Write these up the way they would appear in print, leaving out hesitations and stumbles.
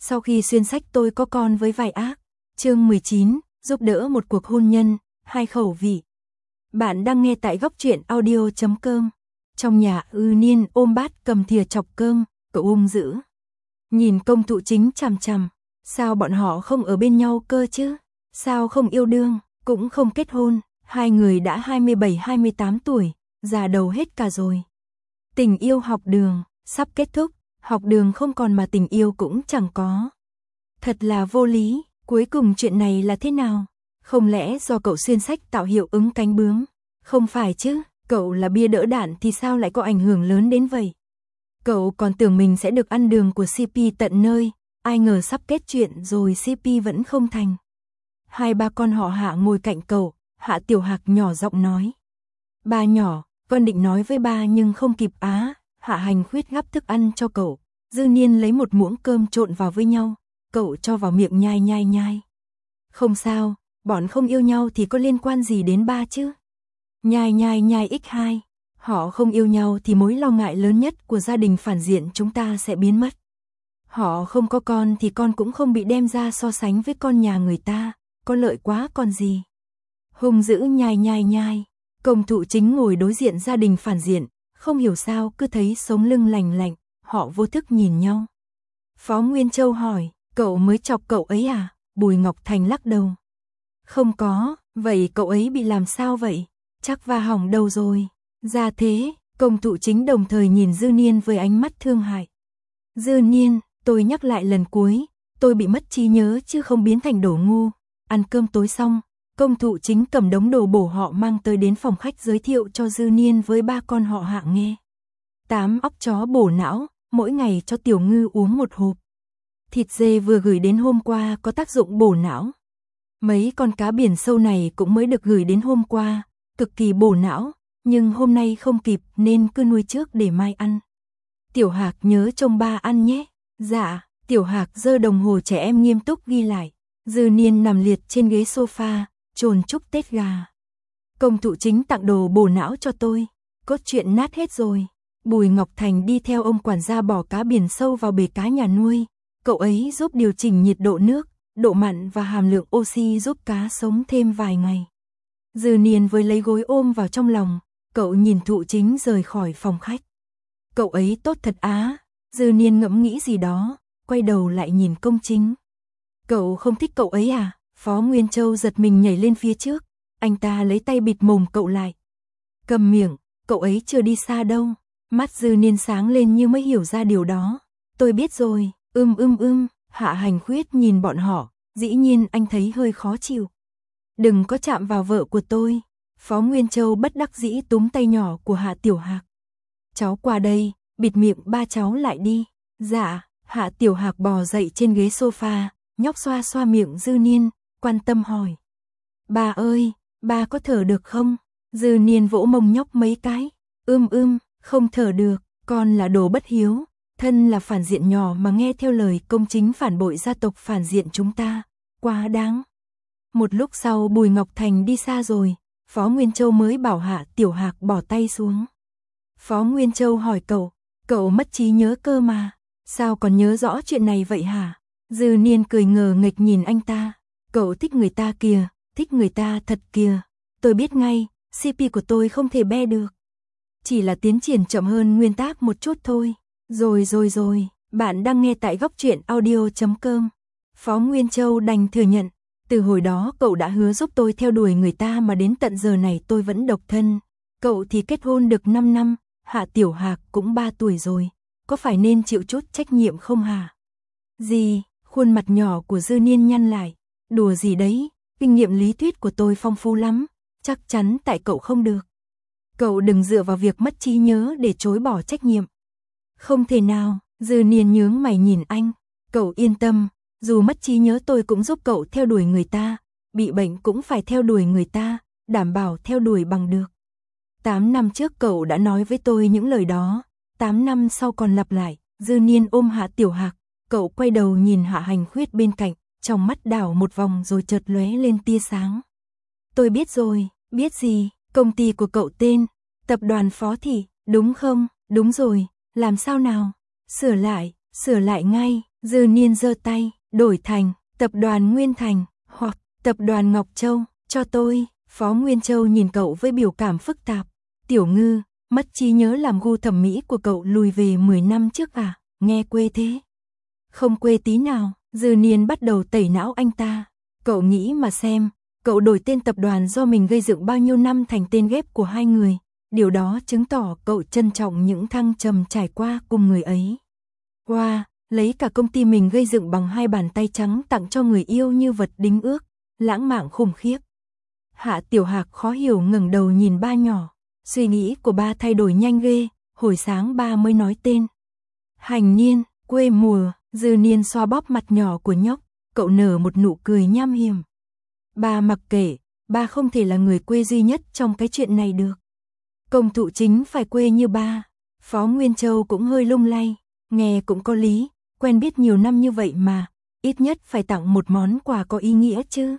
Sau khi xuyên sách tôi có con với vài ác. Chương 19, giúp đỡ một cuộc hôn nhân, hai khẩu vị. Bạn đang nghe tại góc truyện audio.com. Trong nhà Niên ôm bát cầm thìa chọc cơm, cậu hung dữ. Nhìn công thụ chính chằm chằm, sao bọn họ không ở bên nhau cơ chứ? Sao không yêu đương, cũng không kết hôn, hai người đã 27-28 tuổi, già đầu hết cả rồi. Tình yêu học đường, sắp kết thúc, học đường không còn mà tình yêu cũng chẳng có. Thật là vô lý, cuối cùng chuyện này là thế nào? Không lẽ do cậu xuyên sách tạo hiệu ứng cánh bướm? Không phải chứ, cậu là bia đỡ đạn thì sao lại có ảnh hưởng lớn đến vậy? Cậu còn tưởng mình sẽ được ăn đường của CP tận nơi, ai ngờ sắp kết chuyện rồi CP vẫn không thành. Hai ba con họ Hạ ngồi cạnh cậu, Hạ Tiểu Hạc nhỏ giọng nói. Ba nhỏ, con định nói với ba nhưng không kịp á. Hạ Hành Khuyết gắp thức ăn cho cậu, Dư Niên lấy một muỗng cơm trộn vào với nhau, cậu cho vào miệng nhai nhai nhai. Không sao, bọn không yêu nhau thì có liên quan gì đến ba chứ? Nhai nhai nhai x2, họ không yêu nhau thì mối lo ngại lớn nhất của gia đình phản diện chúng ta sẽ biến mất. Họ không có con thì con cũng không bị đem ra so sánh với con nhà người ta, có lợi quá còn gì. Hung dữ nhai nhai nhai, công thụ chính ngồi đối diện gia đình phản diện, không hiểu sao cứ thấy sống lưng lành lạnh, họ vô thức nhìn nhau. Phó Nguyên Châu hỏi, cậu mới chọc cậu ấy à? Bùi Ngọc Thành lắc đầu. Không có, vậy cậu ấy bị làm sao vậy? Chắc va hỏng đầu rồi. Ra thế, công thụ chính đồng thời nhìn Dư Niên với ánh mắt thương hại. Dư Niên, tôi nhắc lại lần cuối, tôi bị mất trí nhớ chứ không biến thành đồ ngu. Ăn cơm tối xong, công thụ chính cầm đống đồ bổ họ mang tới đến phòng khách giới thiệu cho Dư Niên với ba con họ Hạ nghe. 8 óc chó bổ não, mỗi ngày cho Tiểu Ngư uống một hộp. Thịt dê vừa gửi đến hôm qua có tác dụng bổ não. Mấy con cá biển sâu này cũng mới được gửi đến hôm qua, cực kỳ bổ não, nhưng hôm nay không kịp nên cứ nuôi trước để mai ăn. Tiểu Hạc nhớ trông ba ăn nhé. Dạ, Tiểu Hạc giơ đồng hồ trẻ em nghiêm túc ghi lại. Dư Niên nằm liệt trên ghế sofa, chồn chúc Tết gà. Công thụ chính tặng đồ bổ não cho tôi. Cốt truyện nát hết rồi. Bùi Ngọc Thành đi theo ông quản gia bỏ cá biển sâu vào bể cá nhà nuôi. Cậu ấy giúp điều chỉnh nhiệt độ nước, độ mặn và hàm lượng oxy giúp cá sống thêm vài ngày. Dư Niên với lấy gối ôm vào trong lòng, cậu nhìn thụ chính rời khỏi phòng khách. Cậu ấy tốt thật á. Dư Niên ngẫm nghĩ gì đó, quay đầu lại nhìn công chính. Cậu không thích cậu ấy à? Phó Nguyên Châu giật mình nhảy lên phía trước, anh ta lấy tay bịt mồm cậu lại. Cầm miệng, cậu ấy chưa đi xa đâu. Mắt Dư Niên sáng lên như mới hiểu ra điều đó. Tôi biết rồi, Hạ Hành Khuyết nhìn bọn họ, dĩ nhiên anh thấy hơi khó chịu. Đừng có chạm vào vợ của tôi. Phó Nguyên Châu bất đắc dĩ túm tay nhỏ của Hạ Tiểu Hạc. Cháu qua đây, bịt miệng ba cháu lại đi. Dạ, Hạ Tiểu Hạc bò dậy trên ghế sofa, nhóc xoa xoa miệng Dư Niên, quan tâm hỏi. Ba ơi, ba có thở được không? Dư Niên vỗ mông nhóc mấy cái. Không thở được, con là đồ bất hiếu. Thân là phản diện nhỏ mà nghe theo lời công chính phản bội gia tộc phản diện chúng ta. Quá đáng. Một lúc sau Bùi Ngọc Thành đi xa rồi, Phó Nguyên Châu mới bảo Hạ Tiểu Hạc bỏ tay xuống. Phó Nguyên Châu hỏi cậu mất trí nhớ cơ mà, sao còn nhớ rõ chuyện này vậy hả? Dư Niên cười ngờ nghịch nhìn anh ta, cậu thích người ta kìa, thích người ta thật kìa, tôi biết ngay, CP của tôi không thể be được. Chỉ là tiến triển chậm hơn nguyên tác một chút thôi. Rồi, bạn đang nghe tại góc truyện audio.com. Phó Nguyên Châu đành thừa nhận, từ hồi đó cậu đã hứa giúp tôi theo đuổi người ta mà đến tận giờ này tôi vẫn độc thân. Cậu thì kết hôn được 5 năm, Hạ Tiểu Hạc cũng 3 tuổi rồi, có phải nên chịu chút trách nhiệm không hả? Gì? Khuôn mặt nhỏ của Dư Niên nhăn lại, đùa gì đấy, kinh nghiệm lý thuyết của tôi phong phú lắm, chắc chắn tại cậu không được. Cậu đừng dựa vào việc mất trí nhớ để chối bỏ trách nhiệm. Không thể nào, Dư Niên nhướng mày nhìn anh, cậu yên tâm, dù mất trí nhớ tôi cũng giúp cậu theo đuổi người ta, bị bệnh cũng phải theo đuổi người ta, đảm bảo theo đuổi bằng được. 8 năm trước cậu đã nói với tôi những lời đó, 8 năm sau còn lặp lại. Dư Niên ôm Hạ Tiểu Hạc, cậu quay đầu nhìn Hạ Hành Khuyết bên cạnh, trong mắt đảo một vòng rồi chợt lóe lên tia sáng. Tôi biết rồi, biết gì, công ty của cậu tên, tập đoàn Phó Thị, đúng không? Đúng rồi, làm sao nào? Sửa lại ngay, Dư Niên giơ tay, đổi thành tập đoàn Nguyên Thành hoặc tập đoàn Ngọc Châu, cho tôi. Phó Nguyên Châu nhìn cậu với biểu cảm phức tạp. Tiểu Ngư, mất trí nhớ làm gu thẩm mỹ của cậu lùi về 10 năm trước à, nghe quê thế. Không quê tí nào, Dư Niên bắt đầu tẩy não anh ta. Cậu nghĩ mà xem, cậu đổi tên tập đoàn do mình gây dựng bao nhiêu năm thành tên ghép của hai người. Điều đó chứng tỏ cậu trân trọng những thăng trầm trải qua cùng người ấy. Wow, lấy cả công ty mình gây dựng bằng 2 bàn tay trắng tặng cho người yêu như vật đính ước, lãng mạn khủng khiếp. Hạ Tiểu Hạc khó hiểu ngẩng đầu nhìn ba nhỏ, suy nghĩ của ba thay đổi nhanh ghê, hồi sáng ba mới nói tên. Hành Niên, quê mùa, Dư Niên xoa bóp mặt nhỏ của nhóc, cậu nở một nụ cười nham hiểm. Ba mặc kệ, ba không thể là người quê duy nhất trong cái chuyện này được. Công thụ chính phải quê như ba. Phó Nguyên Châu cũng hơi lung lay, nghe cũng có lý, quen biết nhiều năm như vậy mà, ít nhất phải tặng một món quà có ý nghĩa chứ.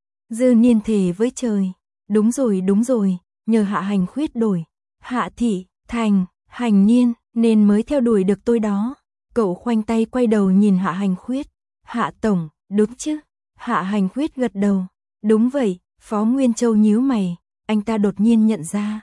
Dư Niên thề với trời, đúng rồi, nhờ Hạ Hành Khuyết đổi, Hạ Thị, Thành, Hành Niên, nên mới theo đuổi được tôi đó. Cậu khoanh tay quay đầu nhìn Hạ Hành Khuyết, Hạ Tổng, đúng chứ? Hạ Hành Khuyết gật đầu, đúng vậy. Phó Nguyên Châu nhíu mày, anh ta đột nhiên nhận ra.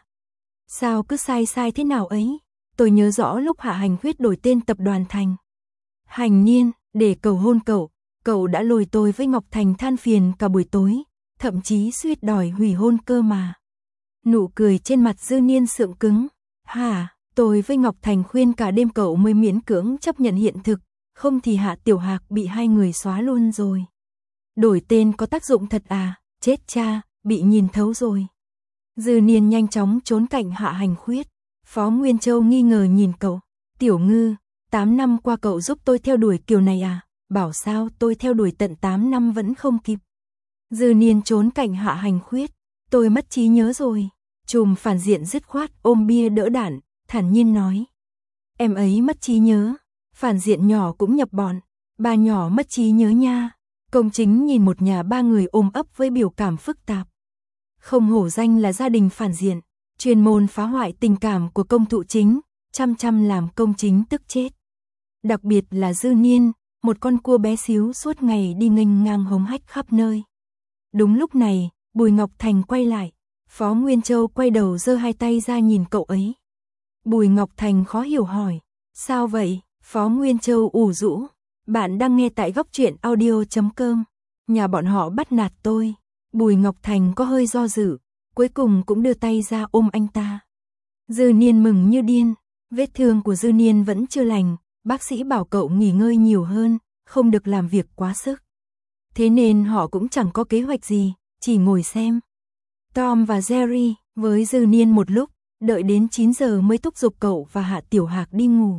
Sao cứ sai thế nào ấy? Tôi nhớ rõ lúc Hạ Hành Khuyết đổi tên tập đoàn thành Hành Niên, để cầu hôn cậu đã lôi tôi với Ngọc Thành than phiền cả buổi tối, thậm chí suýt đòi hủy hôn cơ mà. Nụ cười trên mặt Dư Niên sượng cứng. Hả, tôi với Ngọc Thành khuyên cả đêm cậu mới miễn cưỡng chấp nhận hiện thực, không thì Hạ Tiểu Hạc bị hai người xóa luôn rồi. Đổi tên có tác dụng thật à? Chết cha, bị nhìn thấu rồi. Dư Niên nhanh chóng trốn cạnh Hạ Hành Khuyết. Phó Nguyên Châu nghi ngờ nhìn cậu. Tiểu Ngư, 8 năm qua cậu giúp tôi theo đuổi kiểu này à? Bảo sao tôi theo đuổi tận 8 năm vẫn không kịp. Dư Niên trốn cạnh Hạ Hành Khuyết. Tôi mất trí nhớ rồi. Trùm phản diện dứt khoát ôm bia đỡ đạn, thản nhiên nói. Em ấy mất trí nhớ. Phản diện nhỏ cũng nhập bọn. Ba nhỏ mất trí nhớ nha. Công Chính nhìn một nhà ba người ôm ấp với biểu cảm phức tạp. Không hổ danh là gia đình phản diện, chuyên môn phá hoại tình cảm của công thụ chính, chăm làm Công Chính tức chết. Đặc biệt là Dư Niên, một con cua bé xíu suốt ngày đi nghênh ngang hống hách khắp nơi. Đúng lúc này, Bùi Ngọc Thành quay lại, Phó Nguyên Châu quay đầu giơ hai tay ra nhìn cậu ấy. Bùi Ngọc Thành khó hiểu hỏi, sao vậy? Phó Nguyên Châu ủ rũ, bạn đang nghe tại góc truyện audio.com, nhà bọn họ bắt nạt tôi. Bùi Ngọc Thành có hơi do dự, cuối cùng cũng đưa tay ra ôm anh ta. Dư Niên mừng như điên, vết thương của Dư Niên vẫn chưa lành, bác sĩ bảo cậu nghỉ ngơi nhiều hơn, không được làm việc quá sức. Thế nên họ cũng chẳng có kế hoạch gì, chỉ ngồi xem. Tom và Jerry với Dư Niên một lúc, đợi đến 9 giờ mới thúc giục cậu và Hạ Tiểu Hạc đi ngủ.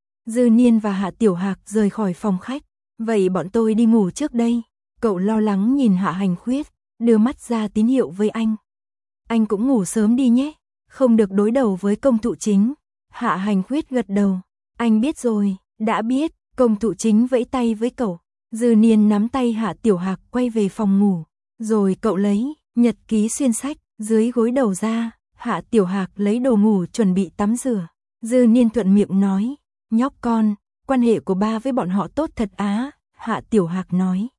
Dư Niên và Hạ Tiểu Hạc rời khỏi phòng khách, vậy bọn tôi đi ngủ trước đây. Cậu lo lắng nhìn Hạ Hành Khuyết, đưa mắt ra tín hiệu với anh. Anh cũng ngủ sớm đi nhé, không được đối đầu với công thụ chính. Hạ Hành Khuyết gật đầu, anh biết rồi, đã biết. Công thụ chính vẫy tay với cậu. Dư Niên nắm tay Hạ Tiểu Hạc quay về phòng ngủ, rồi cậu lấy nhật ký xuyên sách dưới gối đầu ra. Hạ Tiểu Hạc lấy đồ ngủ chuẩn bị tắm rửa. Dư Niên thuận miệng nói, nhóc con, quan hệ của ba với bọn họ tốt thật á. Hạ Tiểu Hạc nói,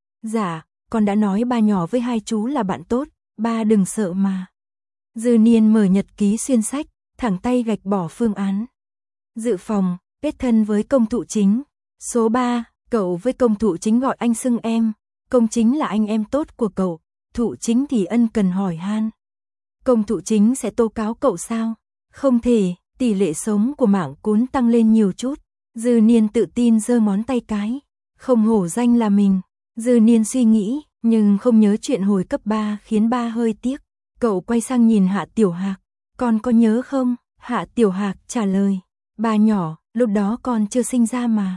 dạ, con đã nói ba nhỏ với hai chú là bạn tốt, ba đừng sợ mà. Dư Niên mở nhật ký xuyên sách, thẳng tay gạch bỏ phương án. Dự phòng, kết thân với công thụ chính. Số 3, cậu với công thụ chính gọi anh xưng em. Công Chính là anh em tốt của cậu, thụ chính thì ân cần hỏi han. Công thụ chính sẽ tố cáo cậu sao? Không thể, tỷ lệ sống của mảng cún tăng lên nhiều chút. Dư Niên tự tin giơ ngón tay cái. Không hổ danh là mình. Dư Niên suy nghĩ, nhưng không nhớ chuyện hồi cấp 3 khiến ba hơi tiếc. Cậu quay sang nhìn Hạ Tiểu Hạc. Con có nhớ không? Hạ Tiểu Hạc trả lời. Ba nhỏ, lúc đó con chưa sinh ra mà.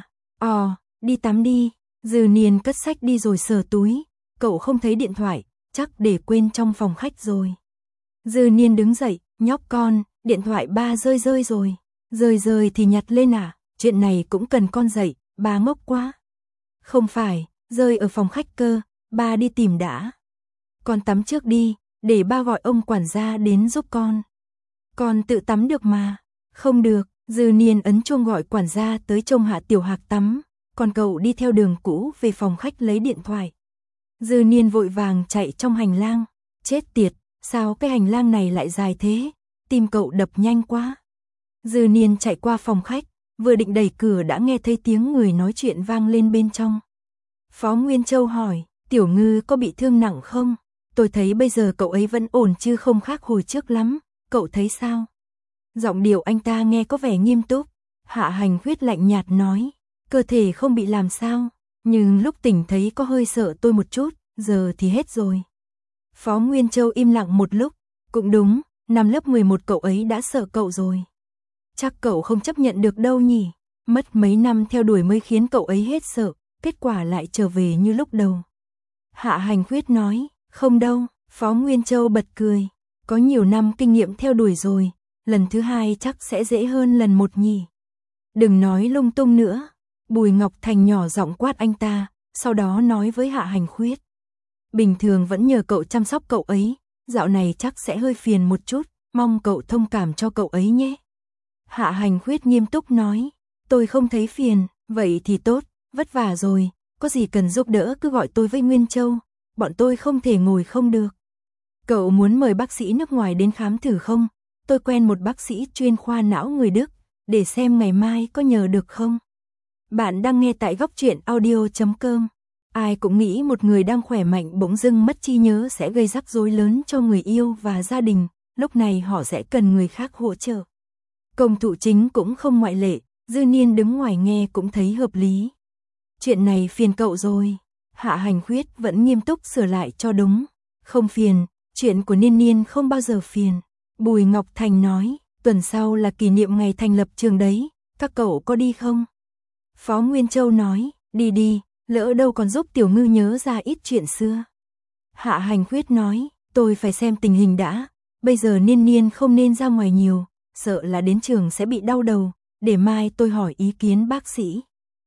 Đi tắm đi. Dư Niên cất sách đi rồi sờ túi. Cậu không thấy điện thoại, chắc để quên trong phòng khách rồi. Dư Niên đứng dậy, nhóc con, điện thoại ba rơi rồi. Rơi thì nhặt lên à? Chuyện này cũng cần con dạy, ba ngốc quá. Không phải, rơi ở phòng khách cơ, ba đi tìm đã. Con tắm trước đi, để ba gọi ông quản gia đến giúp con. Con tự tắm được mà. Không được, Dư Niên ấn chuông gọi quản gia tới trông Hạ Tiểu Hạc tắm. còn cậu đi theo đường cũ về phòng khách lấy điện thoại. Dư Niên vội vàng chạy trong hành lang, chết tiệt, sao cái hành lang này lại dài thế, tim cậu đập nhanh quá. Dư Niên chạy qua phòng khách, vừa định đẩy cửa đã nghe thấy tiếng người nói chuyện vang lên bên trong. Phó Nguyên Châu hỏi, Tiểu Ngư có bị thương nặng không? Tôi thấy bây giờ cậu ấy vẫn ổn chứ không khác hồi trước lắm, cậu thấy sao? Giọng điệu anh ta nghe có vẻ nghiêm túc. Hạ Hành Khuyết lạnh nhạt nói, cơ thể không bị làm sao, nhưng lúc tỉnh thấy có hơi sợ tôi một chút, giờ thì hết rồi. Phó Nguyên Châu im lặng một lúc, cũng đúng, năm lớp 11 cậu ấy đã sợ cậu rồi. Chắc cậu không chấp nhận được đâu nhỉ, mất mấy năm theo đuổi mới khiến cậu ấy hết sợ, kết quả lại trở về như lúc đầu. Hạ Hành Khuyết nói, không đâu, Phó Nguyên Châu bật cười, có nhiều năm kinh nghiệm theo đuổi rồi, lần thứ hai chắc sẽ dễ hơn lần một nhỉ. Đừng nói lung tung nữa, Bùi Ngọc Thành nhỏ giọng quát anh ta, sau đó nói với Hạ Hành Khuyết. Bình thường vẫn nhờ cậu chăm sóc cậu ấy, dạo này chắc sẽ hơi phiền một chút, mong cậu thông cảm cho cậu ấy nhé. Hạ Hành Khuyết nghiêm túc nói, tôi không thấy phiền, vậy thì tốt, vất vả rồi, có gì cần giúp đỡ cứ gọi tôi với Nguyên Châu, bọn tôi không thể ngồi không được. Cậu muốn mời bác sĩ nước ngoài đến khám thử không? Tôi quen một bác sĩ chuyên khoa não người Đức, để xem ngày mai có nhờ được không? Bạn đang nghe tại góc truyện audio.com. Ai cũng nghĩ một người đang khỏe mạnh bỗng dưng mất trí nhớ sẽ gây rắc rối lớn cho người yêu và gia đình, lúc này họ sẽ cần người khác hỗ trợ. Công thụ chính cũng không ngoại lệ, Dư Niên đứng ngoài nghe cũng thấy hợp lý. Chuyện này phiền cậu rồi. Hạ Hành Khuyết vẫn nghiêm túc sửa lại cho đúng. Không phiền, chuyện của Niên Niên không bao giờ phiền. Bùi Ngọc Thành nói, tuần sau là kỷ niệm ngày thành lập trường đấy, các cậu có đi không? Phó Nguyên Châu nói, đi, lỡ đâu còn giúp Tiểu Ngư nhớ ra ít chuyện xưa. Hạ Hành Khuyết nói, tôi phải xem tình hình đã, bây giờ Niên Niên không nên ra ngoài nhiều, sợ là đến trường sẽ bị đau đầu, để mai tôi hỏi ý kiến bác sĩ.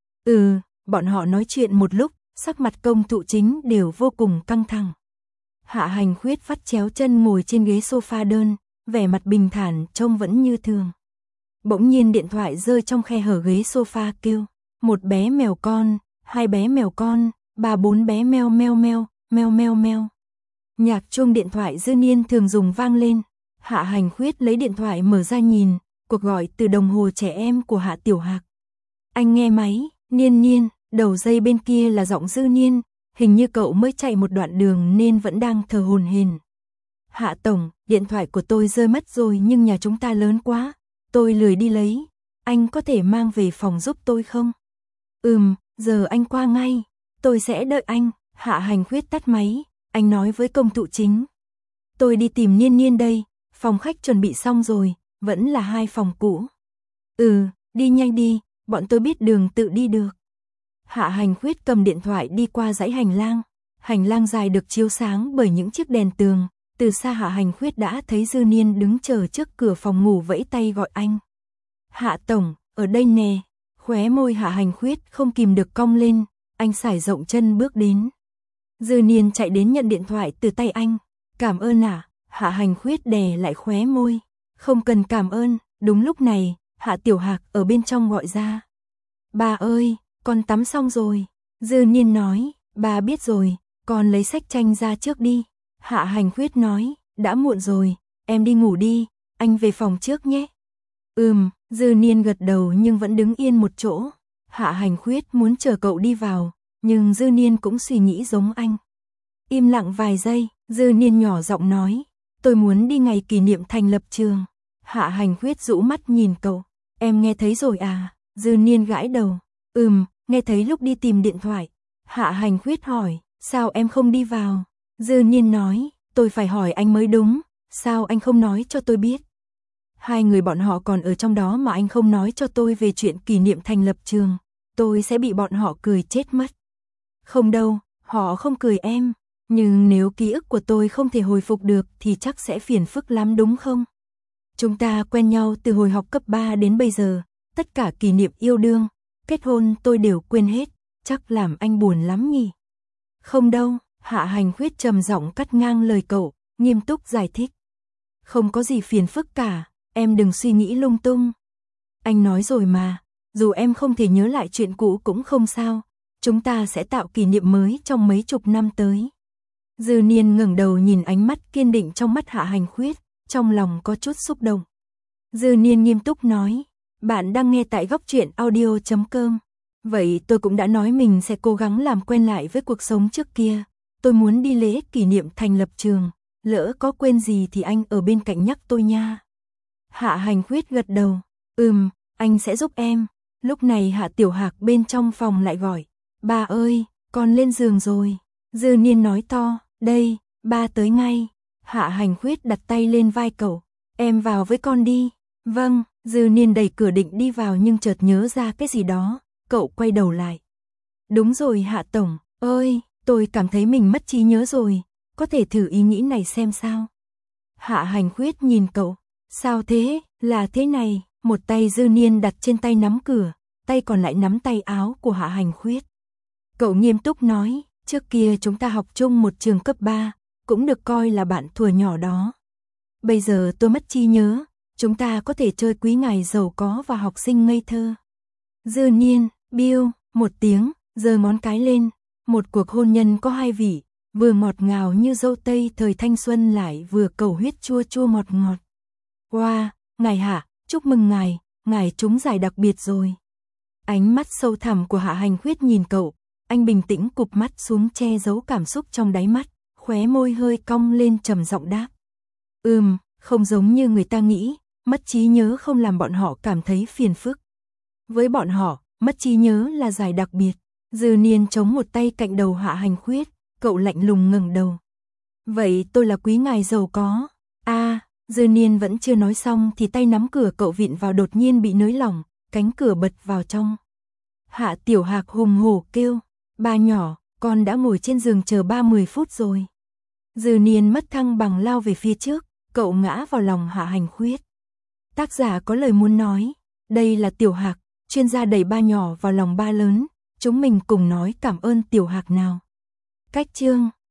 Bọn họ nói chuyện một lúc, sắc mặt Công thụ chính đều vô cùng căng thẳng. Hạ Hành Khuyết vắt chéo chân ngồi trên ghế sofa đơn, vẻ mặt bình thản trông vẫn như thường. Bỗng nhiên điện thoại rơi trong khe hở ghế sofa kêu, một bé mèo con, hai bé mèo con, ba bốn bé meo meo meo, meo meo meo. Nhạc chuông điện thoại Dư Niên thường dùng vang lên. Hạ Hành Khuyết lấy điện thoại mở ra nhìn, cuộc gọi từ đồng hồ trẻ em của Hạ Tiểu Hạc. Anh nghe máy, Niên Niên, đầu dây bên kia là giọng Dư Niên, hình như cậu mới chạy một đoạn đường nên vẫn đang thở hổn hển. Hạ Tổng, điện thoại của tôi rơi mất rồi nhưng nhà chúng ta lớn quá, tôi lười đi lấy, anh có thể mang về phòng giúp tôi không? Giờ anh qua ngay, tôi sẽ đợi anh. Hạ Hành Khuyết tắt máy, anh nói với Công thụ chính. Tôi đi tìm Niên Niên đây, phòng khách chuẩn bị xong rồi, vẫn là 2 phòng cũ. Đi nhanh đi, bọn tôi biết đường tự đi được. Hạ Hành Khuyết cầm điện thoại đi qua dãy hành lang dài được chiếu sáng bởi những chiếc đèn tường, từ xa Hạ Hành Khuyết đã thấy Dư Niên đứng chờ trước cửa phòng ngủ vẫy tay gọi anh. Hạ Tổng, ở đây nè. Khóe môi Hạ Hành Khuyết không kìm được cong lên, anh sải rộng chân bước đến. Dư Niên chạy đến nhận điện thoại từ tay anh. Cảm ơn ạ. Hạ Hành Khuyết đè lại khóe môi. Không cần cảm ơn. Đúng lúc này, Hạ Tiểu Hạc ở bên trong gọi ra. Bà ơi, con tắm xong rồi. Dư Niên nói, bà biết rồi, con lấy sách tranh ra trước đi. Hạ Hành Khuyết nói, đã muộn rồi, em đi ngủ đi, anh về phòng trước nhé. Dư Niên gật đầu nhưng vẫn đứng yên một chỗ. Hạ Hành Khuyết muốn chờ cậu đi vào, nhưng Dư Niên cũng suy nghĩ giống anh. Im lặng vài giây, Dư Niên nhỏ giọng nói, tôi muốn đi ngày kỷ niệm thành lập trường. Hạ Hành Khuyết rũ mắt nhìn cậu, em nghe thấy rồi à? Dư Niên gãi đầu, nghe thấy lúc đi tìm điện thoại. Hạ Hành Khuyết hỏi, sao em không đi vào? Dư Niên nói, tôi phải hỏi anh mới đúng, sao anh không nói cho tôi biết? Hai người bọn họ còn ở trong đó mà anh không nói cho tôi về chuyện kỷ niệm thành lập trường, tôi sẽ bị bọn họ cười chết mất. Không đâu, họ không cười em, nhưng nếu ký ức của tôi không thể hồi phục được thì chắc sẽ phiền phức lắm đúng không? Chúng ta quen nhau từ hồi học cấp 3 đến bây giờ, tất cả kỷ niệm yêu đương, kết hôn tôi đều quên hết, chắc làm anh buồn lắm nhỉ? Không đâu, Hạ Hành Khuyết trầm giọng cắt ngang lời cậu, nghiêm túc giải thích. Không có gì phiền phức cả, em đừng suy nghĩ lung tung. Anh nói rồi mà, dù em không thể nhớ lại chuyện cũ cũng không sao, chúng ta sẽ tạo kỷ niệm mới trong mấy chục năm tới. Dư Niên ngẩng đầu nhìn ánh mắt kiên định trong mắt Hạ Hành Khuyết, trong lòng có chút xúc động. Dư Niên nghiêm túc nói, bạn đang nghe tại góc truyện audio.com. Vậy tôi cũng đã nói mình sẽ cố gắng làm quen lại với cuộc sống trước kia. Tôi muốn đi lễ kỷ niệm thành lập trường, lỡ có quên gì thì anh ở bên cạnh nhắc tôi nha. Hạ Hành Khuyết gật đầu, anh sẽ giúp em. Lúc này Hạ Tiểu Hạc bên trong phòng lại gọi, ba ơi, con lên giường rồi. Dư Niên nói to, đây, ba tới ngay. Hạ Hành Khuyết đặt tay lên vai cậu, em vào với con đi. Vâng, Dư Niên đẩy cửa định đi vào nhưng chợt nhớ ra cái gì đó, cậu quay đầu lại. Đúng rồi Hạ Tổng, ơi, tôi cảm thấy mình mất trí nhớ rồi, có thể thử ý nghĩ này xem sao. Hạ Hành Khuyết nhìn cậu, sao thế, là thế này, một tay Dư Niên đặt trên tay nắm cửa, tay còn lại nắm tay áo của Hạ Hành Khuyết. Cậu nghiêm túc nói, trước kia chúng ta học chung một trường cấp 3, cũng được coi là bạn thuở nhỏ đó. Bây giờ tôi mất trí nhớ, chúng ta có thể chơi quý ngài giàu có và học sinh ngây thơ. Dư Niên, biu, một tiếng, giơ ngón cái lên, một cuộc hôn nhân có hai vị, vừa ngọt ngào như dâu tây thời thanh xuân lại vừa cầu huyết chua chua ngọt ngọt. Wow, ngài Hạ, chúc mừng ngài trúng giải đặc biệt rồi. Ánh mắt sâu thẳm của Hạ Hành Khuyết nhìn cậu, anh bình tĩnh cụp mắt xuống che giấu cảm xúc trong đáy mắt, khóe môi hơi cong lên trầm giọng đáp. Không giống như người ta nghĩ, mất trí nhớ không làm bọn họ cảm thấy phiền phức. Với bọn họ, mất trí nhớ là giải đặc biệt. Dư Niên chống một tay cạnh đầu Hạ Hành Khuyết, cậu lạnh lùng ngẩng đầu. Vậy tôi là quý ngài giàu có. Dư Niên vẫn chưa nói xong thì tay nắm cửa cậu vịn vào đột nhiên bị nới lỏng, cánh cửa bật vào trong. Hạ Tiểu Hạc hùng hổ kêu, ba nhỏ, con đã ngồi trên giường chờ 30 phút rồi. Dư Niên mất thăng bằng lao về phía trước, cậu ngã vào lòng Hạ Hành Khuyết. Tác giả có lời muốn nói, đây là Tiểu Hạc, chuyên gia đẩy ba nhỏ vào lòng ba lớn, chúng mình cùng nói cảm ơn Tiểu Hạc nào. Cách chương